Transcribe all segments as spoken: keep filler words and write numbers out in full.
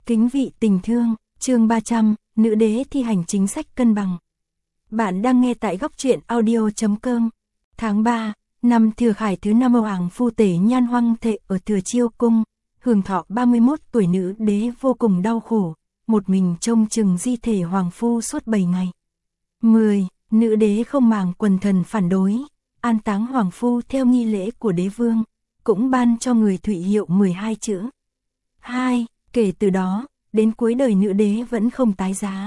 Kính vị tình thương, chương ba trăm, nữ đế thi hành chính sách cân bằng. Bạn đang nghe tại góc truyện audio.com. Tháng ba, năm Thừa Khải thứ năm Hoàng phu Tể Nhan hoang thệ ở Thừa Chiêu cung, hưởng thọ ba mươi mốt tuổi nữ đế vô cùng đau khổ, một mình trông chừng di thể hoàng phu suốt bảy ngày. mười. Nữ đế không màng quần thần phản đối, an táng hoàng phu theo nghi lễ của đế vương, cũng ban cho người Thụy hiệu mười hai chữ. hai. Kể từ đó, đến cuối đời nữ đế vẫn không tái giá.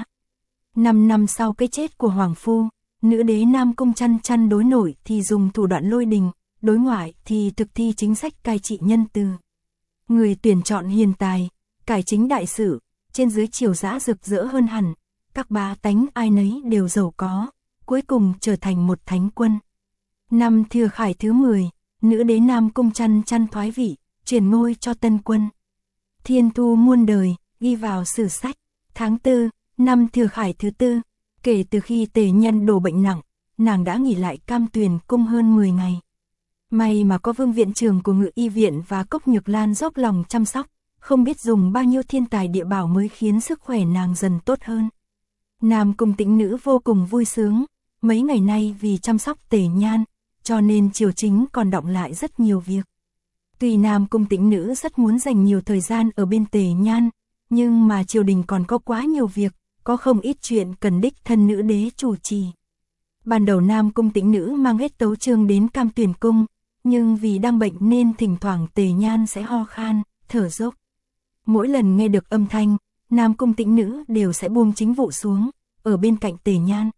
Năm năm sau cái chết của hoàng phu, nữ đế Nam Cung Chăn Chăn đối nội thì dùng thủ đoạn lôi đình, đối ngoại thì thực thi chính sách cai trị nhân từ. Người tuyển chọn hiền tài, cải chính đại sự, trên dưới triều dã rực rỡ hơn hẳn, các bá tánh ai nấy đều giàu có, cuối cùng trở thành một thánh quân. Năm Thừa Khải thứ mười, nữ đế Nam Cung Chăn Chăn thoái vị, truyền ngôi cho tân quân. Thiên thu muôn đời, ghi vào sử sách. Tháng tư, năm Thừa Khải thứ tư, kể từ khi Tề Nhân đổ bệnh nặng, nàng đã nghỉ lại Cam Tuyền cung hơn mười ngày. May mà có Vương viện trưởng của Ngự y viện và Cốc Nhược Lan dốc lòng chăm sóc, không biết dùng bao nhiêu thiên tài địa bảo mới khiến sức khỏe nàng dần tốt hơn. Nam Cung Tĩnh Nữ vô cùng vui sướng, mấy ngày nay vì chăm sóc Tề Nhan, cho nên triều chính còn đọng lại rất nhiều việc. Tuy Nam Cung Tĩnh Nữ rất muốn dành nhiều thời gian ở bên Tề Nhan, nhưng mà triều đình còn có quá nhiều việc, có không ít chuyện cần đích thân nữ đế chủ trì. Ban đầu Nam Cung Tĩnh Nữ mang hết tấu chương đến Cam Tuyền cung, nhưng vì đang bệnh nên thỉnh thoảng Tề Nhan sẽ ho khan, thở dốc. Mỗi lần nghe được âm thanh, Nam Cung Tĩnh Nữ đều sẽ buông chính vụ xuống, ở bên cạnh Tề Nhan.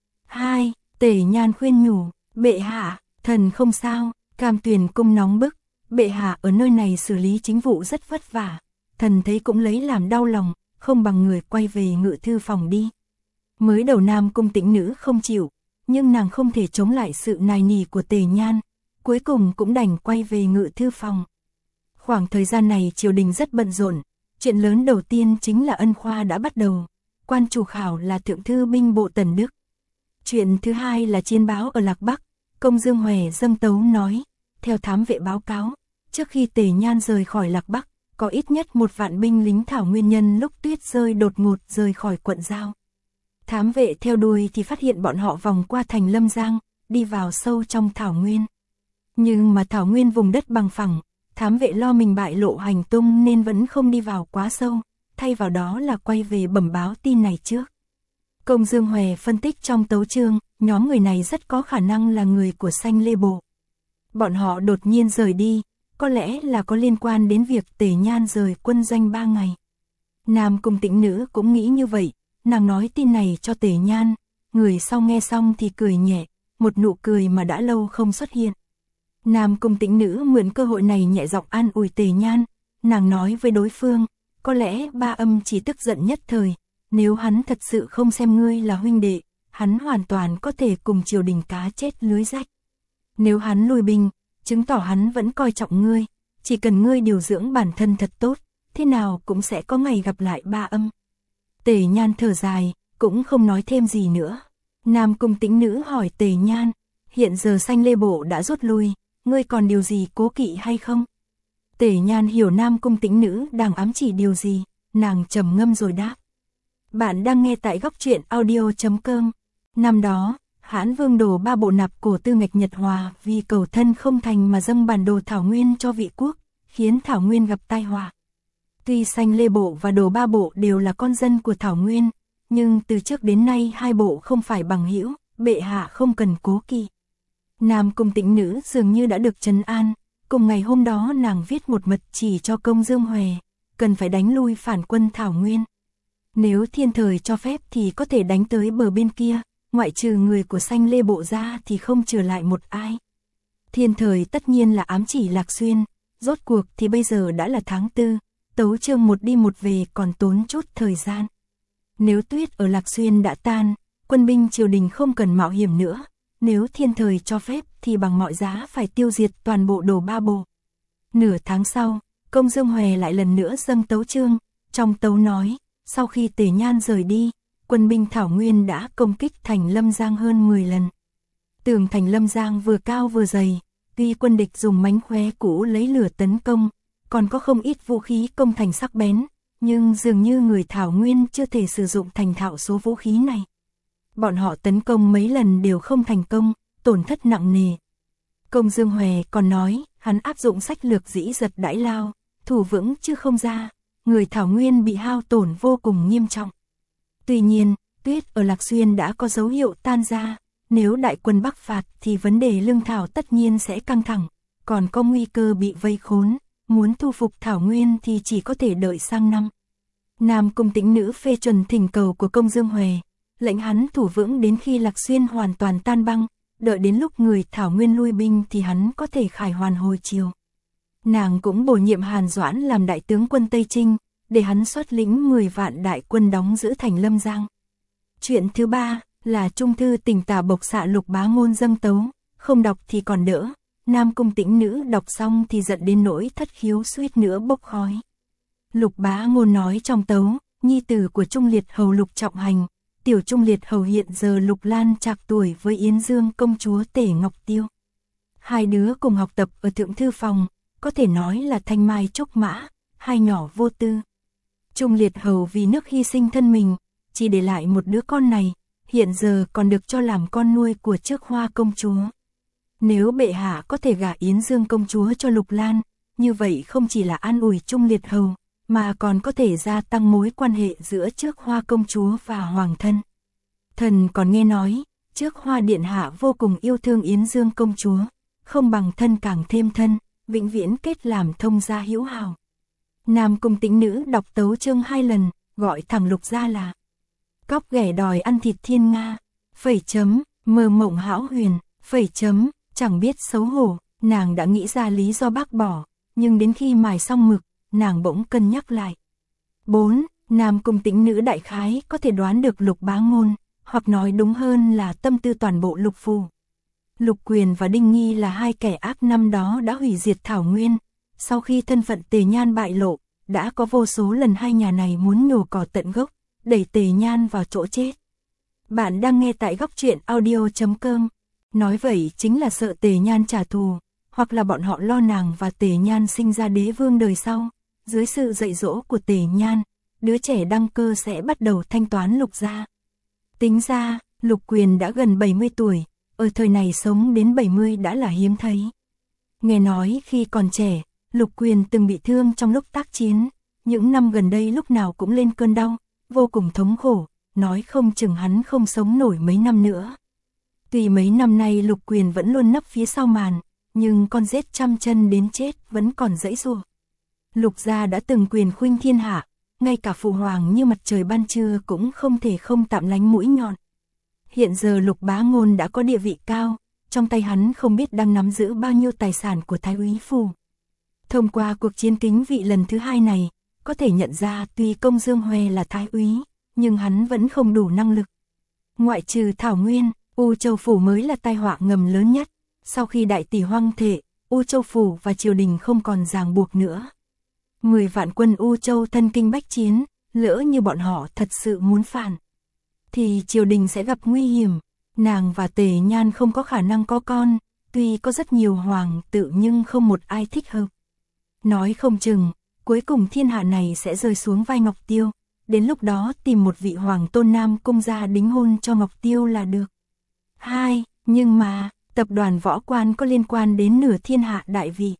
hai. Tề Nhan khuyên nhủ, bệ hạ, thần không sao, Cam Tuyền cung nóng bức, bệ hạ ở nơi này xử lý chính vụ rất vất vả, thần thấy cũng lấy làm đau lòng, không bằng người quay về ngự thư phòng đi. Mới đầu Nam Cung Tĩnh Nữ không chịu, nhưng nàng không thể chống lại sự nài nỉ của Tề Nhan, cuối cùng cũng đành quay về ngự thư phòng. Khoảng thời gian này triều đình rất bận rộn, chuyện lớn đầu tiên chính là ân khoa đã bắt đầu, quan chủ khảo là thượng thư binh bộ Tần Đức. Chuyện thứ hai là chiến báo ở Lạc Bắc, công Dương Hòe dâng tấu nói, theo thám vệ báo cáo, trước khi Tề Nhan rời khỏi Lạc Bắc, có ít nhất một vạn binh lính Thảo Nguyên nhân lúc tuyết rơi đột ngột rời khỏi quận Giao. Thám vệ theo đuôi thì phát hiện bọn họ vòng qua thành Lâm Giang, đi vào sâu trong Thảo Nguyên. Nhưng mà Thảo Nguyên vùng đất bằng phẳng, thám vệ lo mình bại lộ hành tung nên vẫn không đi vào quá sâu, thay vào đó là quay về bẩm báo tin này trước. Công Dương Hòe phân tích trong tấu chương, nhóm người này rất có khả năng là người của Sanh Lê Bộ. Bọn họ đột nhiên rời đi, có lẽ là có liên quan đến việc Tề Nhan rời quân doanh ba ngày. Nam Cung Tĩnh Nữ cũng nghĩ như vậy, nàng nói tin này cho Tề Nhan, người sau nghe xong thì cười nhẹ, một nụ cười mà đã lâu không xuất hiện. Nam Cung Tĩnh Nữ mượn cơ hội này nhẹ giọng an ủi Tề Nhan, nàng nói với đối phương, có lẽ Ba Âm chỉ tức giận nhất thời, nếu hắn thật sự không xem ngươi là huynh đệ, hắn hoàn toàn có thể cùng triều đình cá chết lưới rách. Nếu hắn lui binh, chứng tỏ hắn vẫn coi trọng ngươi, chỉ cần ngươi điều dưỡng bản thân thật tốt, thế nào cũng sẽ có ngày gặp lại Ba Âm. Tề Nhan thở dài, cũng không nói thêm gì nữa. Nam Cung Tĩnh Nữ hỏi Tề Nhan, hiện giờ Sanh Lê Bộ đã rút lui, ngươi còn điều gì cố kỵ hay không? Tề Nhan hiểu Nam Cung Tĩnh Nữ đang ám chỉ điều gì, nàng trầm ngâm rồi đáp. Bạn đang nghe tại góc truyện audio.com. Năm đó, Hãn Vương Đồ Ba Bộ nạp cổ tư Ngạch Nhật Hòa vì cầu thân không thành mà dâng bản đồ Thảo Nguyên cho vị quốc, khiến Thảo Nguyên gặp tai họa. Tuy Sanh Lê Bộ và Đồ Ba Bộ đều là con dân của Thảo Nguyên, nhưng từ trước đến nay hai bộ không phải bằng hữu, bệ hạ không cần cố kỵ. Nam Cung Tĩnh Nữ dường như đã được trấn an, cùng ngày hôm đó nàng viết một mật chỉ cho công Dương Hòe, cần phải đánh lui phản quân Thảo Nguyên. Nếu thiên thời cho phép thì có thể đánh tới bờ bên kia, ngoại trừ người của Sanh Lê Bộ ra thì không trừ lại một ai. Thiên thời tất nhiên là ám chỉ Lạc Xuyên, rốt cuộc thì bây giờ đã là tháng tư, tấu chương một đi một về còn tốn chút thời gian. Nếu tuyết ở Lạc Xuyên đã tan, quân binh triều đình không cần mạo hiểm nữa, nếu thiên thời cho phép thì bằng mọi giá phải tiêu diệt toàn bộ Đồ Ba Bộ. Nửa tháng sau, công Dương Hòe lại lần nữa dâng tấu chương, trong tấu nói, sau khi Tề Nhan rời đi, quân binh Thảo Nguyên đã công kích thành Lâm Giang hơn mười lần. Tường thành Lâm Giang vừa cao vừa dày, tuy quân địch dùng mánh khóe cũ lấy lửa tấn công, còn có không ít vũ khí công thành sắc bén, nhưng dường như người Thảo Nguyên chưa thể sử dụng thành thạo số vũ khí này. Bọn họ tấn công mấy lần đều không thành công, tổn thất nặng nề. Công Dương Hòe còn nói, hắn áp dụng sách lược dĩ giật đãi lao, thủ vững chứ không ra, người Thảo Nguyên bị hao tổn vô cùng nghiêm trọng. Tuy nhiên, tuyết ở Lạc Xuyên đã có dấu hiệu tan ra, nếu đại quân bắc phạt thì vấn đề lương thảo tất nhiên sẽ căng thẳng, còn có nguy cơ bị vây khốn, muốn thu phục Thảo Nguyên thì chỉ có thể đợi sang năm. Nam Cung Tĩnh Nữ phê chuẩn thỉnh cầu của Công Dương Hòe, lệnh hắn thủ vững đến khi Lạc Xuyên hoàn toàn tan băng, đợi đến lúc người Thảo Nguyên lui binh thì hắn có thể khải hoàn hồi chiều. Nàng cũng bổ nhiệm Hàn Doãn làm đại tướng quân Tây Trinh, để hắn xuất lĩnh mười vạn đại quân đóng giữ thành Lâm Giang. Chuyện thứ ba là trung thư tình tả bộc xạ Lục Bá Ngôn dâng tấu, không đọc thì còn đỡ, Nam Cung Tĩnh Nữ đọc xong thì giận đến nỗi thất khiếu suýt nữa bốc khói. Lục Bá Ngôn nói trong tấu, nhi tử của Trung Liệt Hầu Lục Trọng Hành, tiểu Trung Liệt Hầu hiện giờ Lục Lan trạc tuổi với Yến Dương công chúa Tể Ngọc Tiêu. Hai đứa cùng học tập ở Thượng Thư Phòng, có thể nói là thanh mai trúc mã, hai nhỏ vô tư. Trung Liệt Hầu vì nước hy sinh thân mình, chỉ để lại một đứa con này, hiện giờ còn được cho làm con nuôi của Trước Hoa công chúa. Nếu bệ hạ có thể gả Yến Dương công chúa cho Lục Lan, như vậy không chỉ là an ủi Trung Liệt Hầu, mà còn có thể gia tăng mối quan hệ giữa Trước Hoa công chúa và hoàng thân. Thần còn nghe nói, Trước Hoa điện hạ vô cùng yêu thương Yến Dương công chúa, không bằng thân càng thêm thân, vĩnh viễn kết làm thông gia hữu hảo. Nam Cung Tĩnh Nữ đọc tấu chương hai lần, gọi thẳng Lục gia là cóc ghẻ đòi ăn thịt thiên nga, phẩy chấm, mơ mộng hão huyền, phẩy chấm, chẳng biết xấu hổ, nàng đã nghĩ ra lý do bác bỏ, nhưng đến khi mài xong mực, nàng bỗng cân nhắc lại. bốn. Nam Cung Tĩnh Nữ đại khái có thể đoán được Lục Bá Ngôn, hoặc nói đúng hơn là tâm tư toàn bộ Lục phủ. Lục Quyền và Đinh Nghi là hai kẻ ác năm đó đã hủy diệt Thảo Nguyên, sau khi thân phận Tề Nhan bại lộ, đã có vô số lần hai nhà này muốn nhổ cỏ tận gốc, đẩy Tề Nhan vào chỗ chết. Bạn đang nghe tại góc truyện audio chấm com. Nói vậy chính là sợ Tề Nhan trả thù, hoặc là bọn họ lo nàng và Tề Nhan sinh ra đế vương đời sau. Dưới sự dạy dỗ của Tề Nhan, đứa trẻ đăng cơ sẽ bắt đầu thanh toán Lục gia. Tính ra, Lục Quyền đã gần bảy mươi tuổi, ở thời này sống đến bảy mươi đã là hiếm thấy. Nghe nói khi còn trẻ, Lục Quyền từng bị thương trong lúc tác chiến, những năm gần đây lúc nào cũng lên cơn đau, vô cùng thống khổ, nói không chừng hắn không sống nổi mấy năm nữa. Tuy mấy năm nay Lục Quyền vẫn luôn nấp phía sau màn, nhưng con rết trăm chân đến chết vẫn còn giãy giụa. Lục gia đã từng quyền khuynh thiên hạ, ngay cả phụ hoàng như mặt trời ban trưa cũng không thể không tạm lánh mũi nhọn. Hiện giờ Lục Bá Ngôn đã có địa vị cao, trong tay hắn không biết đang nắm giữ bao nhiêu tài sản của Thái úy phủ. Thông qua cuộc chiến kính vị lần thứ hai này, có thể nhận ra tuy Công Dương Hòe là Thái úy, nhưng hắn vẫn không đủ năng lực. Ngoại trừ Thảo Nguyên, U Châu phủ mới là tai họa ngầm lớn nhất. Sau khi đại tỷ hoang thệ, U Châu phủ và triều đình không còn ràng buộc nữa. Mười vạn quân U Châu thân kinh bách chiến, lỡ như bọn họ thật sự muốn phản, thì triều đình sẽ gặp nguy hiểm. Nàng và Tề Nhan không có khả năng có con, tuy có rất nhiều hoàng tử nhưng không một ai thích hợp. Nói không chừng, cuối cùng thiên hạ này sẽ rơi xuống vai Ngọc Tiêu, đến lúc đó tìm một vị hoàng tôn Nam Cung gia đính hôn cho Ngọc Tiêu là được. hai. Nhưng mà, tập đoàn Võ Quan có liên quan đến nửa thiên hạ đại vị.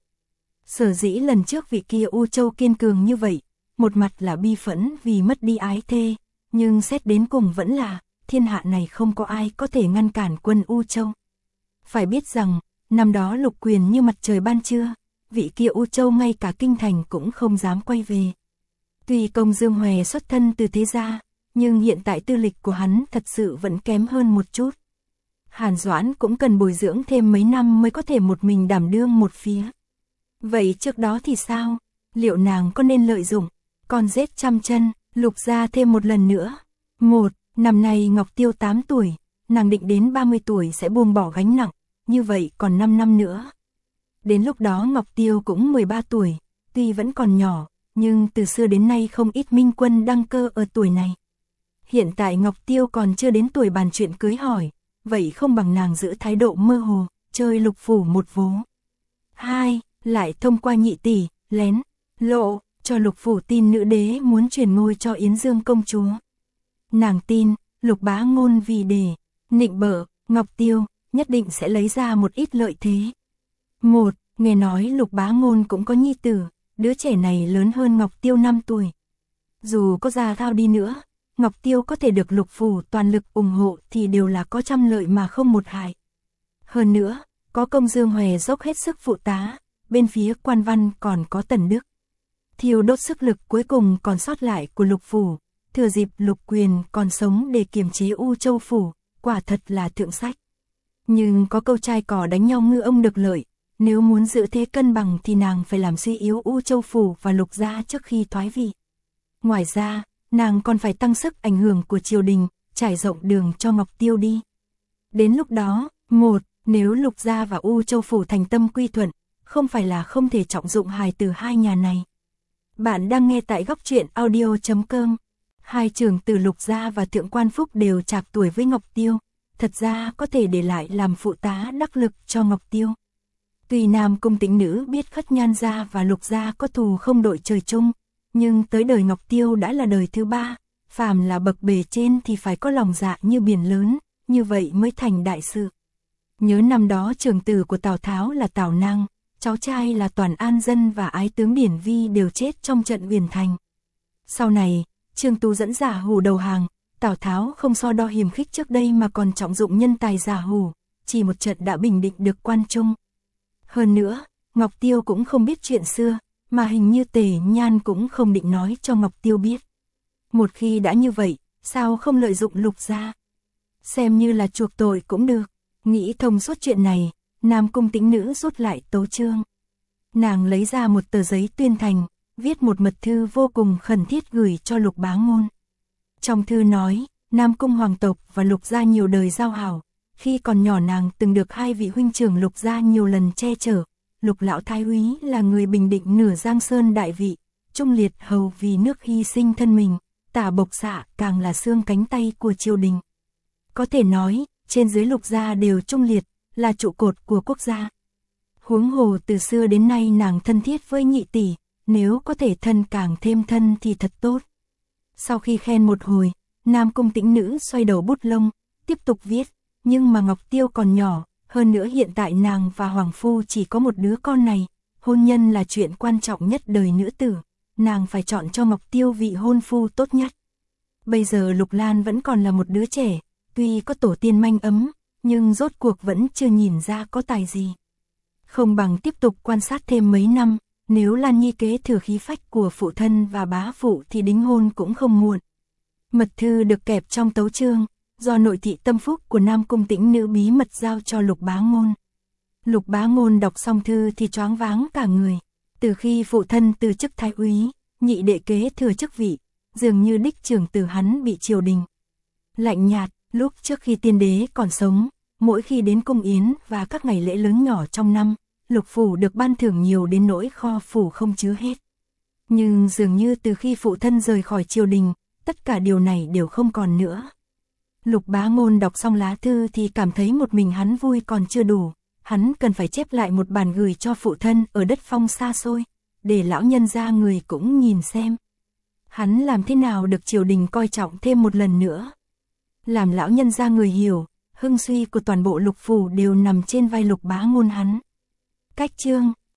Sở dĩ lần trước vị kia U Châu kiên cường như vậy, một mặt là bi phẫn vì mất đi ái thê, nhưng xét đến cùng vẫn là, thiên hạ này không có ai có thể ngăn cản quân U Châu. Phải biết rằng, năm đó Lục Quyền như mặt trời ban trưa, vị kia U Châu ngay cả kinh thành cũng không dám quay về. Tuy Công Dương Hòe xuất thân từ thế gia, nhưng hiện tại tư lịch của hắn thật sự vẫn kém hơn một chút. Hàn Doãn cũng cần bồi dưỡng thêm mấy năm mới có thể một mình đảm đương một phía. Vậy trước đó thì sao? Liệu nàng có nên lợi dụng con rết trăm chân, Lục gia thêm một lần nữa? Một, năm nay Ngọc Tiêu tám tuổi, nàng định đến ba mươi tuổi sẽ buông bỏ gánh nặng, như vậy còn năm năm nữa. Đến lúc đó Ngọc Tiêu cũng mười ba tuổi, tuy vẫn còn nhỏ, nhưng từ xưa đến nay không ít minh quân đăng cơ ở tuổi này. Hiện tại Ngọc Tiêu còn chưa đến tuổi bàn chuyện cưới hỏi, vậy không bằng nàng giữ thái độ mơ hồ, chơi lục phủ một vố. Hai, lại thông qua nhị tỷ, lén, lộ, cho Lục Phủ tin nữ đế muốn truyền ngôi cho Yến Dương công chúa. Nàng tin, Lục Bá Ngôn vì để nịnh bợ Ngọc Tiêu, nhất định sẽ lấy ra một ít lợi thế. Một, nghe nói Lục Bá Ngôn cũng có nhi tử, đứa trẻ này lớn hơn Ngọc Tiêu năm tuổi. Dù có già thao đi nữa, Ngọc Tiêu có thể được Lục Phủ toàn lực ủng hộ thì đều là có trăm lợi mà không một hại. Hơn nữa, có Công Dương Hòe dốc hết sức phụ tá, bên phía Quan Văn còn có Tần Đức. Thiêu đốt sức lực cuối cùng còn sót lại của Lục Phủ, thừa dịp Lục Quyền còn sống để kiềm chế U Châu Phủ, quả thật là thượng sách. Nhưng có câu trai cỏ đánh nhau ngư ông được lợi, nếu muốn giữ thế cân bằng thì nàng phải làm suy yếu U Châu Phủ và Lục gia trước khi thoái vị. Ngoài ra, nàng còn phải tăng sức ảnh hưởng của triều đình, trải rộng đường cho Ngọc Tiêu đi. Đến lúc đó, một, nếu Lục gia và U Châu Phủ thành tâm quy thuận, không phải là không thể trọng dụng hài từ hai nhà này. Bạn đang nghe tại góc truyện audio chấm com. Hai trưởng tử Lục gia và Thượng Quan Phúc đều trạc tuổi với Ngọc Tiêu, thật ra có thể để lại làm phụ tá đắc lực cho Ngọc Tiêu. Tuy Nam Cung Tĩnh Nữ biết Khất Nhan gia và Lục gia có thù không đội trời chung, nhưng tới đời Ngọc Tiêu đã là đời thứ ba, phàm là bậc bề trên thì phải có lòng dạ như biển lớn, như vậy mới thành đại sự. Nhớ năm đó trưởng tử của Tào Tháo là Tào Năng, cháu trai là Toàn An Dân và ái tướng Điển Vi đều chết trong trận Uyển Thành. Sau này, Trương Tú dẫn giả hủ đầu hàng, Tào Tháo không so đo hiềm khích trước đây mà còn trọng dụng nhân tài giả hủ, chỉ một trận đã bình định được Quan Trung. Hơn nữa, Ngọc Tiêu cũng không biết chuyện xưa, mà hình như Tề Nhan cũng không định nói cho Ngọc Tiêu biết. Một khi đã như vậy, sao không lợi dụng Lục gia? Xem như là chuộc tội cũng được. Nghĩ thông suốt chuyện này, Nam Cung Tĩnh Nữ rút lại tấu chương. Nàng lấy ra một tờ giấy tuyên thành, viết một mật thư vô cùng khẩn thiết gửi cho Lục Bá Ngôn. Trong thư nói, Nam Cung hoàng tộc và Lục gia nhiều đời giao hảo, khi còn nhỏ nàng từng được hai vị huynh trưởng Lục gia nhiều lần che chở. Lục lão thái úy là người bình định nửa Giang Sơn đại vị, Trung Liệt hầu vì nước hy sinh thân mình, Tả Bộc Xạ càng là xương cánh tay của triều đình. Có thể nói, trên dưới Lục gia đều trung liệt, là trụ cột của quốc gia. Huống hồ từ xưa đến nay nàng thân thiết với nhị tỷ, nếu có thể thân càng thêm thân thì thật tốt. Sau khi khen một hồi, Nam Cung Tĩnh Nữ xoay đầu bút lông, tiếp tục viết, nhưng mà Ngọc Tiêu còn nhỏ, hơn nữa hiện tại nàng và Hoàng Phu chỉ có một đứa con này, hôn nhân là chuyện quan trọng nhất đời nữ tử, nàng phải chọn cho Ngọc Tiêu vị hôn phu tốt nhất. Bây giờ Lục Lan vẫn còn là một đứa trẻ, tuy có tổ tiên manh ấm, nhưng rốt cuộc vẫn chưa nhìn ra có tài gì. Không bằng tiếp tục quan sát thêm mấy năm, nếu Lan Nhi kế thừa khí phách của phụ thân và bá phụ thì đính hôn cũng không muộn. Mật thư được kẹp trong tấu chương, do nội thị tâm phúc của Nam Cung Tĩnh Nữ bí mật giao cho Lục Bá Ngôn. Lục Bá Ngôn đọc xong thư thì choáng váng cả người. Từ khi phụ thân từ chức thái úy, nhị đệ kế thừa chức vị, dường như đích trưởng tử hắn bị triều đình lạnh nhạt. Lúc trước khi tiên đế còn sống, mỗi khi đến cung yến và các ngày lễ lớn nhỏ trong năm, Lục phủ được ban thưởng nhiều đến nỗi kho phủ không chứa hết. Nhưng dường như từ khi phụ thân rời khỏi triều đình, tất cả điều này đều không còn nữa. Lục Bá Ngôn đọc xong lá thư thì cảm thấy một mình hắn vui còn chưa đủ, hắn cần phải chép lại một bản gửi cho phụ thân ở đất phong xa xôi, để lão nhân gia người cũng nhìn xem. Hắn làm thế nào được triều đình coi trọng thêm một lần nữa. Làm lão nhân gia người hiểu, hưng suy của toàn bộ Lục phủ đều nằm trên vai Lục Bá Ngôn hắn. Cách chương